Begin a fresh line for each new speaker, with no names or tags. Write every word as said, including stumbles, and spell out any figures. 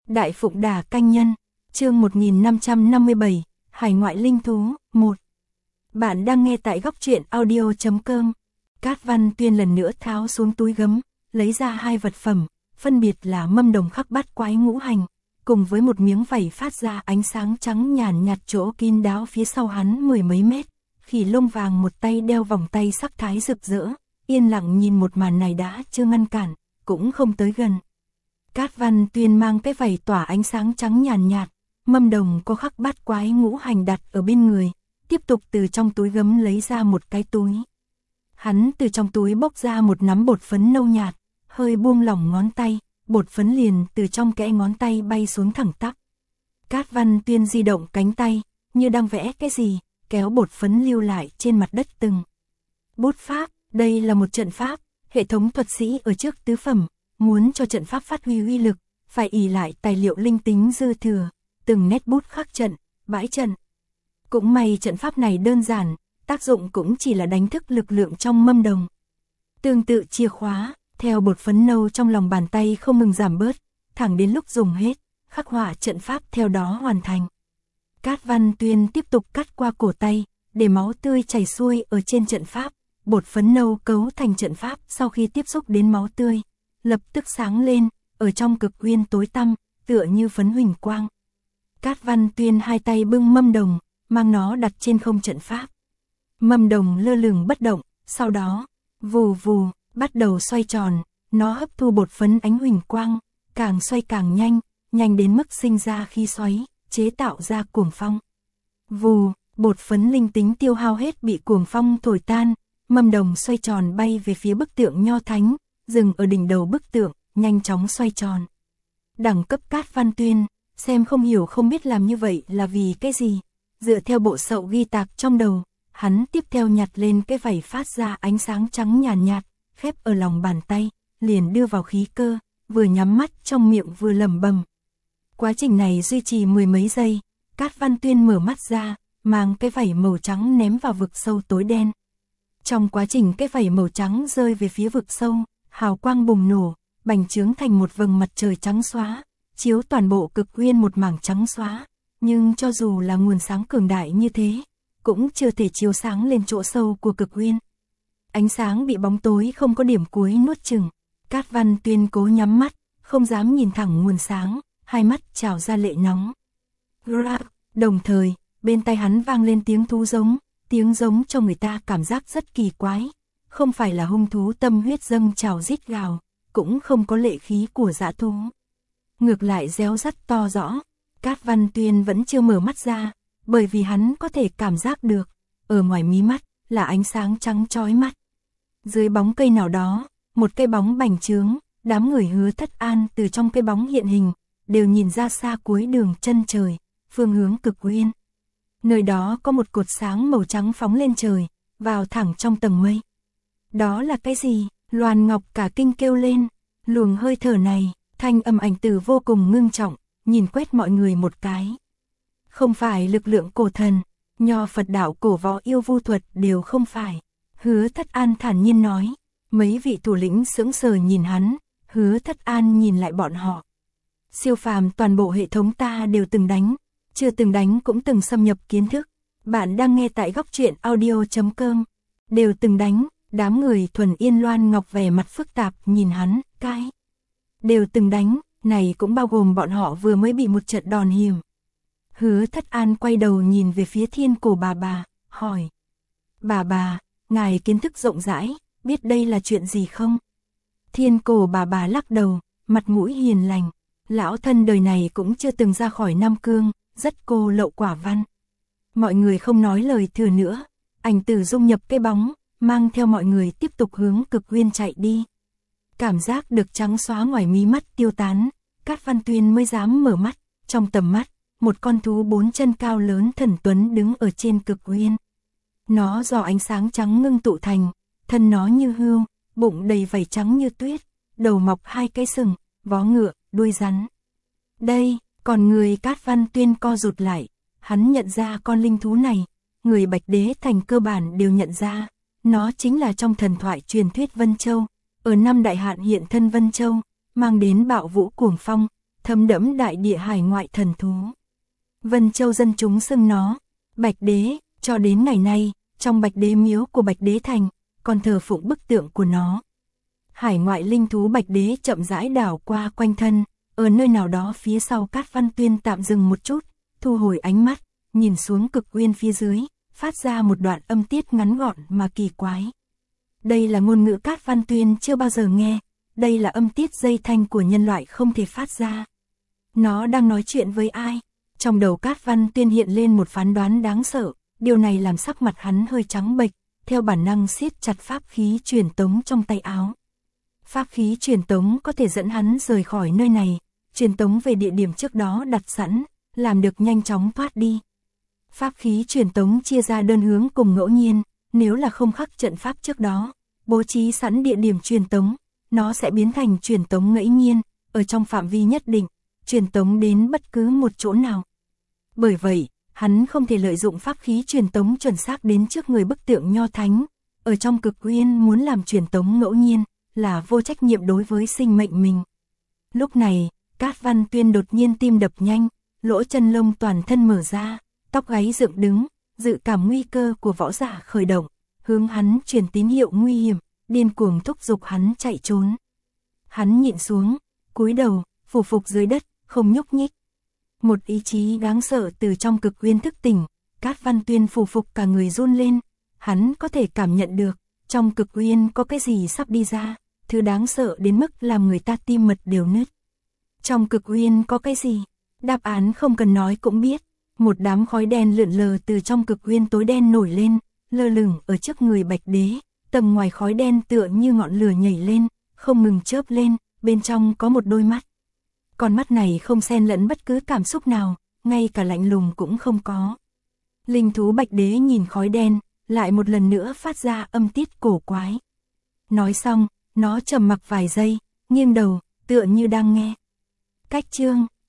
Đại Phụng Đà Canh Nhân, chương một nghìn năm trăm năm mươi bảy, Hải ngoại linh thú, một. Bạn đang nghe tại góc truyện audio chấm com. Cát Văn Tuyên lần nữa tháo xuống túi gấm, lấy ra hai vật phẩm, phân biệt là mâm đồng khắc bát quái ngũ hành, cùng với một miếng vảy phát ra ánh sáng trắng nhàn nhạt chỗ kín đáo phía sau hắn mười mấy mét. Khỉ lông vàng một tay đeo vòng tay sắc thái rực rỡ, yên lặng nhìn một màn này đã chưa ngăn cản, cũng không tới gần. Cát Văn Tuyên mang cái vảy tỏa ánh sáng trắng nhàn nhạt, mâm đồng có khắc bát quái ngũ hành đặt ở bên người, tiếp tục từ trong túi gấm lấy ra một cái túi. Hắn từ trong túi bốc ra một nắm bột phấn nâu nhạt, hơi buông lỏng ngón tay, bột phấn liền từ trong kẽ ngón tay bay xuống thẳng tắp. Cát Văn Tuyên di động cánh tay, như đang vẽ cái gì, kéo bột phấn lưu lại trên mặt đất từng. Bút pháp, đây là một trận pháp, hệ thống thuật sĩ ở trước tứ phẩm, muốn cho trận pháp phát huy uy lực, phải ỷ lại tài liệu linh tính dư thừa, từng nét bút khắc trận, bãi trận. Cũng may trận pháp này đơn giản, tác dụng cũng chỉ là đánh thức lực lượng trong mâm đồng. Tương tự chìa khóa, theo bột phấn nâu trong lòng bàn tay không ngừng giảm bớt, thẳng đến lúc dùng hết, khắc họa trận pháp theo đó hoàn thành. Cát Văn Tuyên tiếp tục cắt qua cổ tay, để máu tươi chảy xuôi ở trên trận pháp, bột phấn nâu cấu thành trận pháp sau khi tiếp xúc đến máu tươi, lập tức sáng lên, ở trong cực uyên tối tăm, tựa như phấn huỳnh quang. Cát Văn Tuyên hai tay bưng mâm đồng, mang nó đặt trên không trận pháp. Mâm đồng lơ lửng bất động, sau đó, vù vù, bắt đầu xoay tròn, nó hấp thu bột phấn ánh huỳnh quang, càng xoay càng nhanh, nhanh đến mức sinh ra khí xoáy, chế tạo ra cuồng phong. Vù, bột phấn linh tính tiêu hao hết bị cuồng phong thổi tan, mâm đồng xoay tròn bay về phía bức tượng nho thánh, dừng ở đỉnh đầu bức tượng, nhanh chóng xoay tròn. Đẳng cấp Cát Văn Tuyên, xem không hiểu không biết làm như vậy là vì cái gì. Dựa theo bộ sậu ghi tạc trong đầu, hắn tiếp theo nhặt lên cái vảy phát ra ánh sáng trắng nhàn nhạt, khép ở lòng bàn tay, liền đưa vào khí cơ, vừa nhắm mắt trong miệng vừa lẩm bẩm. Quá trình này duy trì mười mấy giây, Cát Văn Tuyên mở mắt ra, mang cái vảy màu trắng ném vào vực sâu tối đen. Trong quá trình cái vảy màu trắng rơi về phía vực sâu, hào quang bùng nổ, bành trướng thành một vầng mặt trời trắng xóa, chiếu toàn bộ cực uyên một mảng trắng xóa. Nhưng cho dù là nguồn sáng cường đại như thế, cũng chưa thể chiếu sáng lên chỗ sâu của cực uyên. Ánh sáng bị bóng tối không có điểm cuối nuốt chửng. Cát Văn Tuyên cố nhắm mắt, không dám nhìn thẳng nguồn sáng, hai mắt trào ra lệ nóng. Đồng thời, bên tai hắn vang lên tiếng thú giống, tiếng giống cho người ta cảm giác rất kỳ quái. Không phải là hung thú tâm huyết dâng trào rít gào, cũng không có lệ khí của dã thú. Ngược lại réo rắt to rõ. Cát Văn Tuyên vẫn chưa mở mắt ra, bởi vì hắn có thể cảm giác được, ở ngoài mí mắt, là ánh sáng trắng chói mắt. Dưới bóng cây nào đó, một cây bóng bành trướng, đám người Hứa Thất An từ trong cây bóng hiện hình, đều nhìn ra xa cuối đường chân trời, phương hướng cực uyên. Nơi đó có một cột sáng màu trắng phóng lên trời, vào thẳng trong tầng mây. Đó là cái gì? Loan Ngọc cả kinh kêu lên, luồng hơi thở này, thanh âm ảnh tử vô cùng ngưng trọng, nhìn quét mọi người một cái. Không phải lực lượng cổ thần, nho Phật đạo cổ võ yêu vu thuật đều không phải. Hứa Thất An thản nhiên nói. Mấy vị thủ lĩnh sững sờ nhìn hắn, Hứa Thất An nhìn lại bọn họ. Siêu phàm toàn bộ hệ thống ta đều từng đánh, chưa từng đánh cũng từng xâm nhập kiến thức. Bạn đang nghe tại góc truyện audio chấm com. Đều từng đánh, đám người thuần yên Loan Ngọc vẻ mặt phức tạp nhìn hắn, cái. Đều từng đánh. Này cũng bao gồm bọn họ vừa mới bị một trận đòn hiểm. Hứa Thất An quay đầu nhìn về phía Thiên Cổ bà bà, hỏi. Bà bà, ngài kiến thức rộng rãi, biết đây là chuyện gì không? Thiên Cổ bà bà lắc đầu, mặt mũi hiền lành. Lão thân đời này cũng chưa từng ra khỏi Nam Cương, rất cô lậu quả văn. Mọi người không nói lời thừa nữa, ảnh tử dung nhập cái bóng, mang theo mọi người tiếp tục hướng cực uyên chạy đi. Cảm giác được trắng xóa ngoài mí mắt tiêu tán, Cát Văn Tuyên mới dám mở mắt, trong tầm mắt, một con thú bốn chân cao lớn thần tuấn đứng ở trên cực uyên. Nó do ánh sáng trắng ngưng tụ thành, thân nó như hươu, bụng đầy vảy trắng như tuyết, đầu mọc hai cái sừng, vó ngựa, đuôi rắn. Đây, còn người Cát Văn Tuyên co rụt lại, hắn nhận ra con linh thú này, người Bạch Đế Thành cơ bản đều nhận ra, nó chính là trong thần thoại truyền thuyết Vân Châu. Ở năm đại hạn hiện thân Vân Châu, mang đến bạo vũ cuồng phong, thấm đẫm đại địa hải ngoại thần thú. Vân Châu dân chúng xưng nó Bạch Đế, cho đến ngày nay, trong Bạch Đế miếu của Bạch Đế Thành, còn thờ phụng bức tượng của nó. Hải ngoại linh thú Bạch Đế chậm rãi đảo qua quanh thân, ở nơi nào đó phía sau Cát Văn Tuyên tạm dừng một chút, thu hồi ánh mắt, nhìn xuống cực uyên phía dưới, phát ra một đoạn âm tiết ngắn gọn mà kỳ quái. Đây là ngôn ngữ Cát Văn Tuyên chưa bao giờ nghe, đây là âm tiết dây thanh của nhân loại không thể phát ra. Nó đang nói chuyện với ai? Trong đầu Cát Văn Tuyên hiện lên một phán đoán đáng sợ, điều này làm sắc mặt hắn hơi trắng bệch, theo bản năng siết chặt pháp khí truyền tống trong tay áo. Pháp khí truyền tống có thể dẫn hắn rời khỏi nơi này, truyền tống về địa điểm trước đó đặt sẵn, làm được nhanh chóng thoát đi. Pháp khí truyền tống chia ra đơn hướng cùng ngẫu nhiên, nếu là không khắc trận pháp trước đó, bố trí sẵn địa điểm truyền tống, nó sẽ biến thành truyền tống ngẫu nhiên, ở trong phạm vi nhất định, truyền tống đến bất cứ một chỗ nào. Bởi vậy, hắn không thể lợi dụng pháp khí truyền tống chuẩn xác đến trước người bức tượng nho thánh, ở trong cực uyên muốn làm truyền tống ngẫu nhiên, là vô trách nhiệm đối với sinh mệnh mình. Lúc này, Cát Văn Tuyên đột nhiên tim đập nhanh, lỗ chân lông toàn thân mở ra, tóc gáy dựng đứng, dự cảm nguy cơ của võ giả khởi động, hướng hắn truyền tín hiệu nguy hiểm, điên cuồng thúc giục hắn chạy trốn. Hắn nhịn xuống, cúi đầu, phủ phục dưới đất, không nhúc nhích. Một ý chí đáng sợ từ trong cực uyên thức tỉnh, Cát Văn Tuyên phủ phục cả người run lên, hắn có thể cảm nhận được, trong cực uyên có cái gì sắp đi ra, thứ đáng sợ đến mức làm người ta tim mật đều nứt. Trong cực uyên có cái gì? Đáp án không cần nói cũng biết, một đám khói đen lượn lờ từ trong cực uyên tối đen nổi lên, lơ lửng ở trước người Bạch Đế, tầng ngoài khói đen tựa như ngọn lửa nhảy lên, không ngừng chớp lên, bên trong có một đôi mắt. Con mắt này không xen lẫn bất cứ cảm xúc nào, ngay cả lạnh lùng cũng không có. Linh thú Bạch Đế nhìn khói đen, lại một lần nữa phát ra âm tiết cổ quái. Nói xong, nó trầm mặc vài giây, nghiêng đầu, tựa như đang nghe. Cách chương